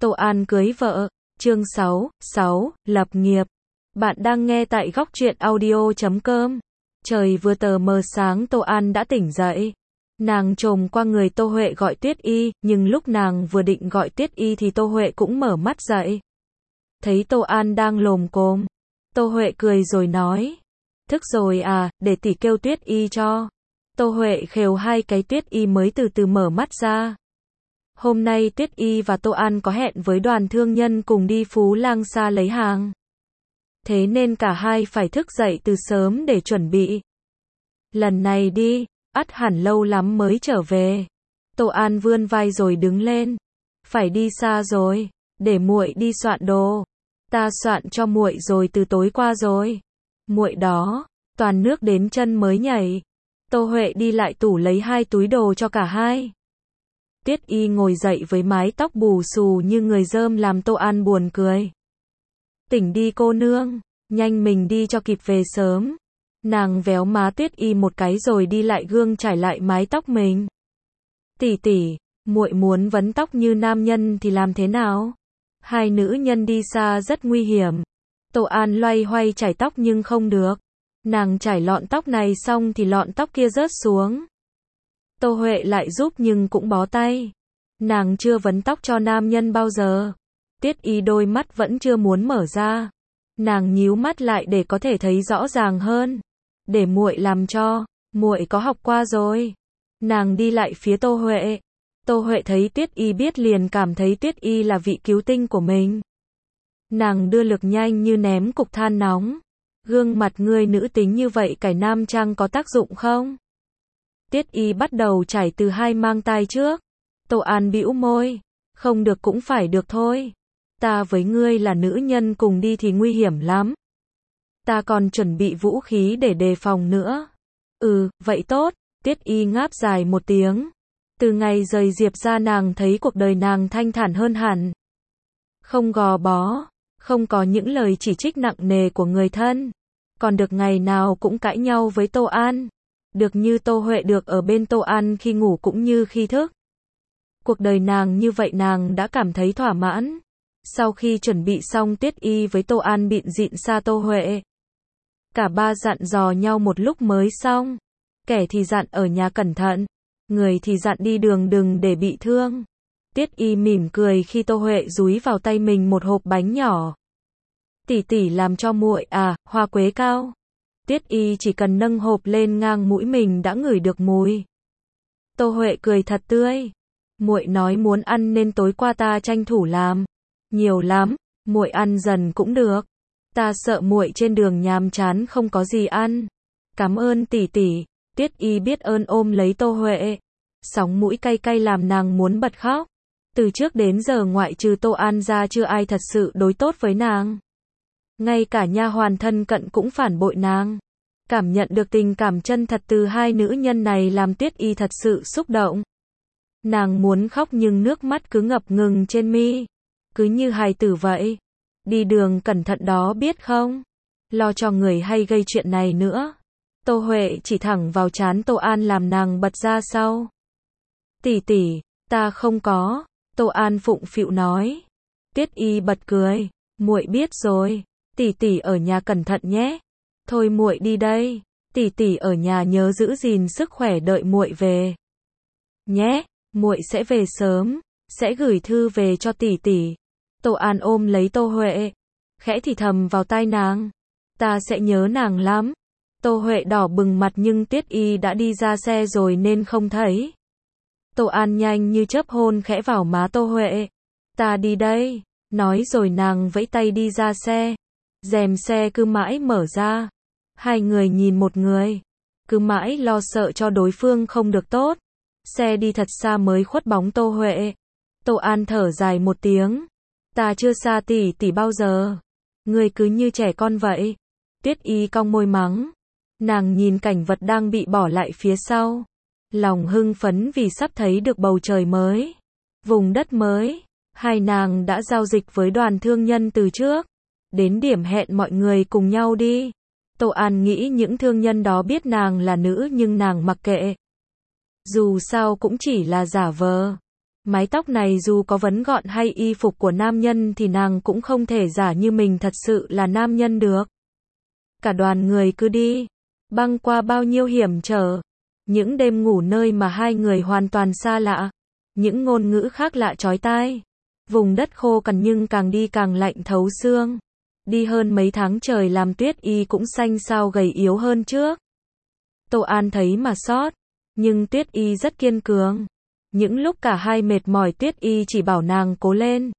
Tô An cưới vợ, chương 6, lập nghiệp. Bạn đang nghe tại góc truyện audio.com. Trời vừa tờ mờ sáng Tô An đã tỉnh dậy. Nàng chồm qua người Tô Huệ gọi Tuyết Y, nhưng lúc nàng vừa định gọi Tuyết Y thì Tô Huệ cũng mở mắt dậy. Thấy Tô An đang lồm cồm, Tô Huệ cười rồi nói: "Thức rồi à, để tỷ kêu Tuyết Y cho." Tô Huệ khều hai cái Tuyết Y mới từ từ mở mắt ra. Hôm nay Tuyết Y và Tô An có hẹn với đoàn thương nhân cùng đi Phú Lang Sa lấy hàng. Thế nên cả hai phải thức dậy từ sớm để chuẩn bị. Lần này đi, ắt hẳn lâu lắm mới trở về. Tô An vươn vai rồi đứng lên. Phải đi xa rồi, để muội đi soạn đồ. Ta soạn cho muội rồi từ tối qua rồi. Muội đó, toàn nước đến chân mới nhảy. Tô Huệ đi lại tủ lấy hai túi đồ cho cả hai. Tuyết Y ngồi dậy với mái tóc bù xù như người dơm làm Tô An buồn cười. Tỉnh đi cô nương, nhanh mình đi cho kịp về sớm. Nàng véo má Tuyết Y một cái rồi đi lại gương trải lại mái tóc mình. Tỷ tỷ, muội muốn vấn tóc như nam nhân thì làm thế nào? Hai nữ nhân đi xa rất nguy hiểm. Tô An loay hoay chải tóc nhưng không được. Nàng chải lọn tóc này xong thì lọn tóc kia rớt xuống. Tô Huệ lại giúp nhưng cũng bó tay. Nàng chưa vấn tóc cho nam nhân bao giờ. Tuyết Y đôi mắt vẫn chưa muốn mở ra. Nàng nhíu mắt lại để có thể thấy rõ ràng hơn. Để muội làm cho, muội có học qua rồi. Nàng đi lại phía Tô Huệ. Tô Huệ thấy Tuyết Y biết liền cảm thấy Tuyết Y là vị cứu tinh của mình. Nàng đưa lực nhanh như ném cục than nóng. Gương mặt ngươi nữ tính như vậy cải nam trang có tác dụng không? Tuyết Y bắt đầu chải từ hai mang tai trước. Tô An bĩu môi. Không được cũng phải được thôi. Ta với ngươi là nữ nhân cùng đi thì nguy hiểm lắm. Ta còn chuẩn bị vũ khí để đề phòng nữa. Vậy tốt. Tuyết Y ngáp dài một tiếng. Từ ngày rời Diệp ra nàng thấy cuộc đời nàng thanh thản hơn hẳn. Không gò bó. Không có những lời chỉ trích nặng nề của người thân. Còn được ngày nào cũng cãi nhau với Tô An. Được như Tô Huệ được ở bên Tô An khi ngủ cũng như khi thức. Cuộc đời nàng như vậy nàng đã cảm thấy thỏa mãn. Sau khi chuẩn bị xong Tuyết Y với Tô An bịn dịn xa Tô Huệ. Cả ba dặn dò nhau một lúc mới xong. Kẻ thì dặn ở nhà cẩn thận. Người thì dặn đi đường đừng để bị thương. Tuyết Y mỉm cười khi Tô Huệ dúi vào tay mình một hộp bánh nhỏ. Tỷ tỷ làm cho muội à, hoa quế cao. Tuyết Y chỉ cần nâng hộp lên ngang mũi mình đã ngửi được mùi. Tô Huệ cười thật tươi. Muội nói muốn ăn nên tối qua ta tranh thủ làm. Nhiều lắm, muội ăn dần cũng được. Ta sợ muội trên đường nhàm chán không có gì ăn. Cảm ơn tỷ tỷ. Tuyết Y biết ơn ôm lấy Tô Huệ. Sóng mũi cay cay làm nàng muốn bật khóc. Từ trước đến giờ ngoại trừ Tô An ra chưa ai thật sự đối tốt với nàng. Ngay cả nha hoàn thân cận cũng phản bội nàng. Cảm nhận được tình cảm chân thật từ hai nữ nhân này làm Tuyết Y thật sự xúc động. Nàng muốn khóc nhưng nước mắt cứ ngập ngừng trên mi. Cứ như hài tử vậy. Đi đường cẩn thận đó biết không? Lo cho người hay gây chuyện này nữa. Tô Huệ chỉ thẳng vào trán Tô An làm nàng bật ra sau. Tỷ tỷ, ta không có. Tô An phụng phịu nói. Tuyết Y bật cười. Muội biết rồi. Tỷ tỷ ở nhà cẩn thận nhé. Thôi muội đi đây. Tỷ tỷ ở nhà nhớ giữ gìn sức khỏe đợi muội về. Nhé, muội sẽ về sớm, sẽ gửi thư về cho tỷ tỷ. Tô An ôm lấy Tô Huệ, khẽ thì thầm vào tai nàng. Ta sẽ nhớ nàng lắm. Tô Huệ đỏ bừng mặt nhưng Tuyết Y đã đi ra xe rồi nên không thấy. Tô An nhanh như chớp hôn khẽ vào má Tô Huệ. Ta đi đây, nói rồi nàng vẫy tay đi ra xe. Rèm xe cứ mãi mở ra. Hai người nhìn một người. Cứ mãi lo sợ cho đối phương không được tốt. Xe đi thật xa mới khuất bóng Tô Huệ. Tô An thở dài một tiếng. Ta chưa xa tỷ tỷ bao giờ. Người cứ như trẻ con vậy. Tuyết Y cong môi mắng. Nàng nhìn cảnh vật đang bị bỏ lại phía sau. Lòng hưng phấn vì sắp thấy được bầu trời mới. Vùng đất mới. Hai nàng đã giao dịch với đoàn thương nhân từ trước. Đến điểm hẹn mọi người cùng nhau đi. Tô An nghĩ những thương nhân đó biết nàng là nữ nhưng nàng mặc kệ. Dù sao cũng chỉ là giả vờ. Mái tóc này dù có vấn gọn hay y phục của nam nhân thì nàng cũng không thể giả như mình thật sự là nam nhân được. Cả đoàn người cứ đi, băng qua bao nhiêu hiểm trở, những đêm ngủ nơi mà hai người hoàn toàn xa lạ, những ngôn ngữ khác lạ chói tai. Vùng đất khô cằn nhưng càng đi càng lạnh thấu xương. Đi hơn mấy tháng trời làm Tuyết Y cũng xanh xao gầy yếu hơn trước. Tô An thấy mà xót, nhưng Tuyết Y rất kiên cường. Những lúc cả hai mệt mỏi Tuyết Y chỉ bảo nàng cố lên.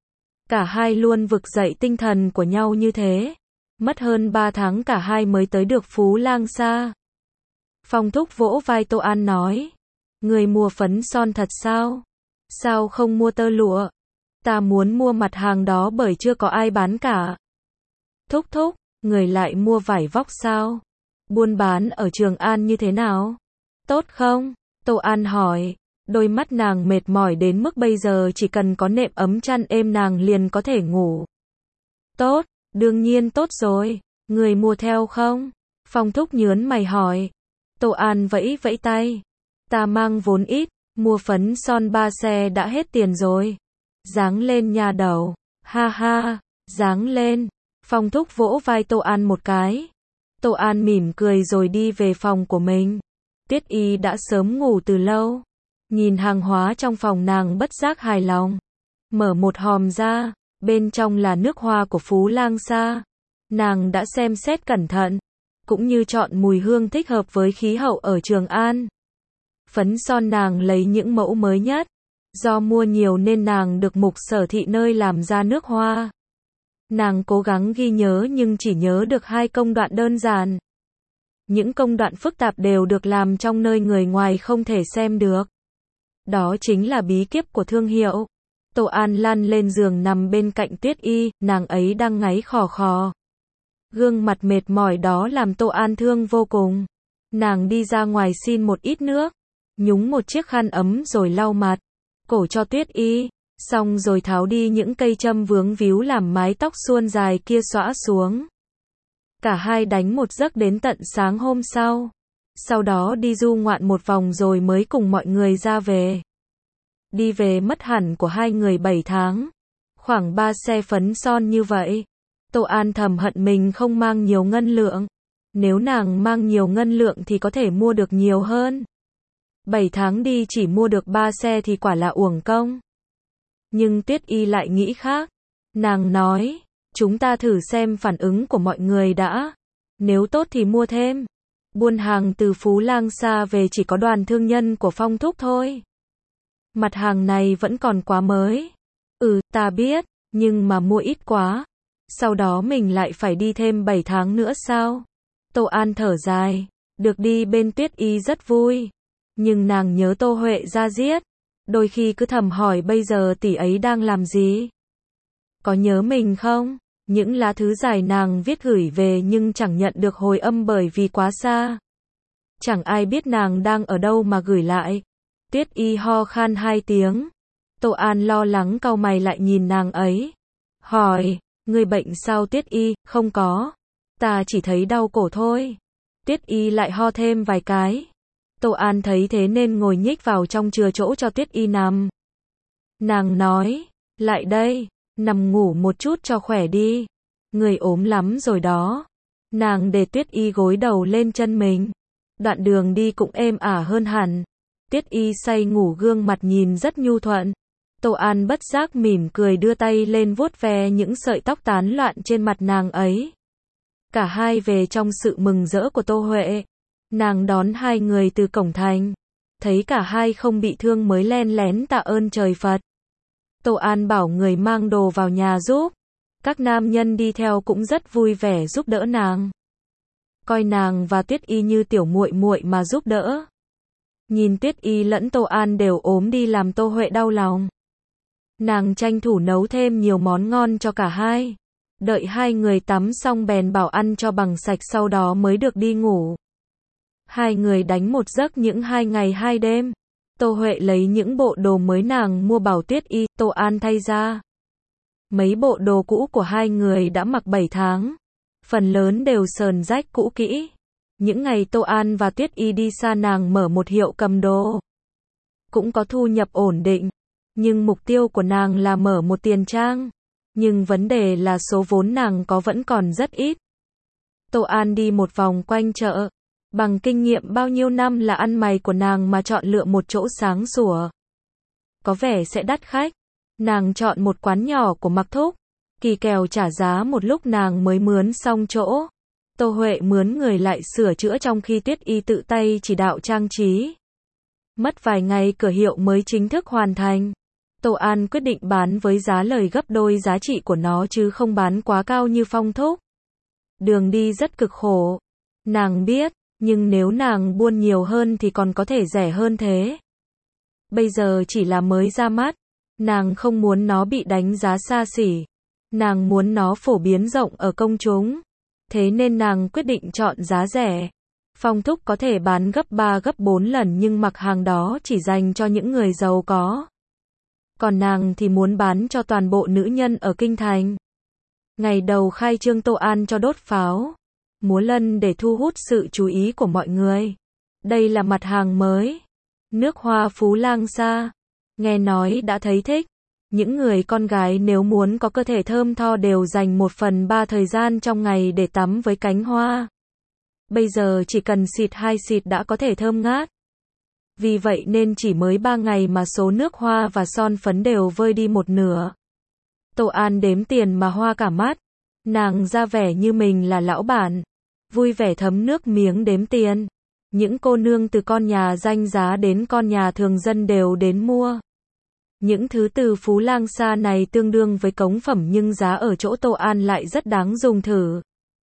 Cả hai luôn vực dậy tinh thần của nhau như thế. Mất hơn 3 tháng cả hai mới tới được Phú Lang Sa. Phong Thúc vỗ vai Tô An nói. Người mua phấn son thật sao? Sao không mua tơ lụa? Ta muốn mua mặt hàng đó bởi chưa có ai bán cả. Thúc thúc, người lại mua vải vóc sao? Buôn bán ở Trường An như thế nào? Tốt không? Tô An hỏi. Đôi mắt nàng mệt mỏi đến mức bây giờ chỉ cần có nệm ấm chăn êm nàng liền có thể ngủ. Tốt, đương nhiên tốt rồi. Người mua theo không? Phong Thúc nhớn mày hỏi. Tô An vẫy vẫy tay. Ta mang vốn ít, mua phấn son 3 xe đã hết tiền rồi. Dáng lên nhà đầu. Ha ha, dáng lên. Phong Thúc vỗ vai Tô An một cái. Tô An mỉm cười rồi đi về phòng của mình. Tuyết Y đã sớm ngủ từ lâu. Nhìn hàng hóa trong phòng nàng bất giác hài lòng. Mở một hòm ra, bên trong là nước hoa của Phú Lang Sa. Nàng đã xem xét cẩn thận, cũng như chọn mùi hương thích hợp với khí hậu ở Trường An. Phấn son nàng lấy những mẫu mới nhất. Do mua nhiều nên nàng được mục sở thị nơi làm ra nước hoa. Nàng cố gắng ghi nhớ nhưng chỉ nhớ được 2 công đoạn đơn giản. Những công đoạn phức tạp đều được làm trong nơi người ngoài không thể xem được. Đó chính là bí kíp của thương hiệu. Tô An lăn lên giường nằm bên cạnh Tuyết Y, nàng ấy đang ngáy khò khò. Gương mặt mệt mỏi đó làm Tô An thương vô cùng. Nàng đi ra ngoài xin một ít nước, nhúng một chiếc khăn ấm rồi lau mặt, cổ cho Tuyết Y, xong rồi tháo đi những cây châm vướng víu làm mái tóc suôn dài kia xõa xuống. Cả hai đánh một giấc đến tận sáng hôm sau. Sau đó đi du ngoạn một vòng rồi mới cùng mọi người ra về. Đi về mất hẳn của hai người 7 tháng. Khoảng 3 xe phấn son như vậy. Tô An thầm hận mình không mang nhiều ngân lượng. Nếu nàng mang nhiều ngân lượng thì có thể mua được nhiều hơn. 7 tháng đi chỉ mua được 3 xe thì quả là uổng công. Nhưng Tuyết Y lại nghĩ khác. Nàng nói, chúng ta thử xem phản ứng của mọi người đã. Nếu tốt thì mua thêm. Buôn hàng từ Phú Lang Sa về chỉ có đoàn thương nhân của Phong Thúc thôi. Mặt hàng này vẫn còn quá mới. Ta biết, nhưng mà mua ít quá. Sau đó mình lại phải đi thêm 7 tháng nữa sao? Tô An thở dài. Được đi bên Tuyết Y rất vui. Nhưng nàng nhớ Tô Huệ ra giết. Đôi khi cứ thầm hỏi bây giờ tỷ ấy đang làm gì? Có nhớ mình không? Những lá thư dài nàng viết gửi về nhưng chẳng nhận được hồi âm bởi vì quá xa. Chẳng ai biết nàng đang ở đâu mà gửi lại. Tuyết Y ho khan 2 tiếng. Tô An lo lắng cau mày lại nhìn nàng ấy. Hỏi, người bệnh sao Tuyết Y? Không có. Ta chỉ thấy đau cổ thôi. Tuyết Y lại ho thêm vài cái. Tô An thấy thế nên ngồi nhích vào trong chừa chỗ cho Tuyết Y nằm. Nàng nói, lại đây, nằm ngủ một chút cho khỏe đi. Người ốm lắm rồi đó. Nàng để Tuyết Y gối đầu lên chân mình. Đoạn đường đi cũng êm ả hơn hẳn. Tuyết Y say ngủ gương mặt nhìn rất nhu thuận. Tô An bất giác mỉm cười đưa tay lên vuốt ve những sợi tóc tán loạn trên mặt nàng ấy. Cả hai về trong sự mừng rỡ của Tô Huệ. Nàng đón hai người từ cổng thành. Thấy cả hai không bị thương mới len lén tạ ơn trời Phật. Tô An bảo người mang đồ vào nhà giúp. Các nam nhân đi theo cũng rất vui vẻ giúp đỡ nàng. Coi nàng và Tuyết Y như tiểu muội muội mà giúp đỡ. Nhìn Tuyết Y lẫn Tô An đều ốm đi làm Tô Huệ đau lòng. Nàng tranh thủ nấu thêm nhiều món ngon cho cả hai. Đợi hai người tắm xong bèn bảo ăn cho bằng sạch sau đó mới được đi ngủ. Hai người đánh một giấc những 2 ngày 2 đêm. Tô Huệ lấy những bộ đồ mới nàng mua bảo Tuyết Y, Tô An thay ra. Mấy bộ đồ cũ của hai người đã mặc 7 tháng. Phần lớn đều sờn rách cũ kỹ. Những ngày Tô An và Tuyết Y đi xa nàng mở một hiệu cầm đồ. Cũng có thu nhập ổn định. Nhưng mục tiêu của nàng là mở một tiền trang. Nhưng vấn đề là số vốn nàng có vẫn còn rất ít. Tô An đi một vòng quanh chợ. Bằng kinh nghiệm bao nhiêu năm là ăn mày của nàng mà chọn lựa một chỗ sáng sủa. Có vẻ sẽ đắt khách. Nàng chọn một quán nhỏ của Mặc Thúc. Kỳ kèo trả giá một lúc nàng mới mướn xong chỗ. Tô Huệ mướn người lại sửa chữa trong khi Tuyết Y tự tay chỉ đạo trang trí. Mất vài ngày cửa hiệu mới chính thức hoàn thành. Tô An quyết định bán với giá lời gấp đôi giá trị của nó chứ không bán quá cao như Phong Thúc. Đường đi rất cực khổ. Nàng biết, nhưng nếu nàng buôn nhiều hơn thì còn có thể rẻ hơn thế. Bây giờ chỉ là mới ra mắt. Nàng không muốn nó bị đánh giá xa xỉ. Nàng muốn nó phổ biến rộng ở công chúng. Thế nên nàng quyết định chọn giá rẻ. Phong Thúc có thể bán gấp 3 gấp 4 lần nhưng mặc hàng đó chỉ dành cho những người giàu có. Còn nàng thì muốn bán cho toàn bộ nữ nhân ở Kinh Thành. Ngày đầu khai trương Tô An cho đốt pháo, múa lân để thu hút sự chú ý của mọi người. Đây là mặt hàng mới. Nước hoa Phú Lang Sa. Nghe nói đã thấy thích. Những người con gái nếu muốn có cơ thể thơm tho đều dành 1/3 thời gian trong ngày để tắm với cánh hoa. Bây giờ chỉ cần xịt 2 xịt đã có thể thơm ngát. Vì vậy nên chỉ mới 3 ngày mà số nước hoa và son phấn đều vơi đi một nửa. Tô An đếm tiền mà hoa cả mắt. Nàng ra vẻ như mình là lão bản. Vui vẻ thấm nước miếng đếm tiền. Những cô nương từ con nhà danh giá đến con nhà thường dân đều đến mua. Những thứ từ Phú Lang Sa này tương đương với cống phẩm nhưng giá ở chỗ Tô An lại rất đáng dùng thử.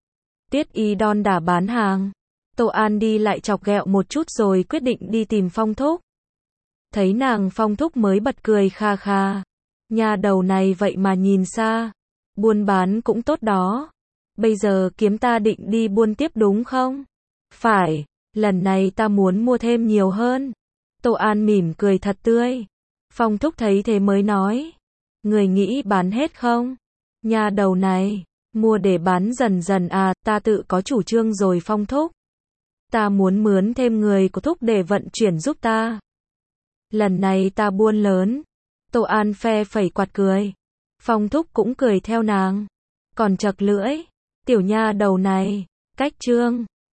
Tuyết Y đon đả bán hàng. Tô An đi lại chọc ghẹo một chút rồi quyết định đi tìm Phong Thúc. Thấy nàng Phong Thúc mới bật cười kha kha. Nhà đầu này vậy mà nhìn xa. Buôn bán cũng tốt đó. Bây giờ kiếm ta định đi buôn tiếp đúng không? Phải, lần này ta muốn mua thêm nhiều hơn. Tô An mỉm cười thật tươi. Phong Thúc thấy thế mới nói. Người nghĩ bán hết không? Nhà đầu này, mua để bán dần dần à, ta tự có chủ trương rồi Phong Thúc. Ta muốn mướn thêm người của Thúc để vận chuyển giúp ta. Lần này ta buôn lớn. Tô An phe phẩy quạt cười. Phong Thúc cũng cười theo nàng. Còn chật lưỡi. Tiểu nha đầu này, cách trương.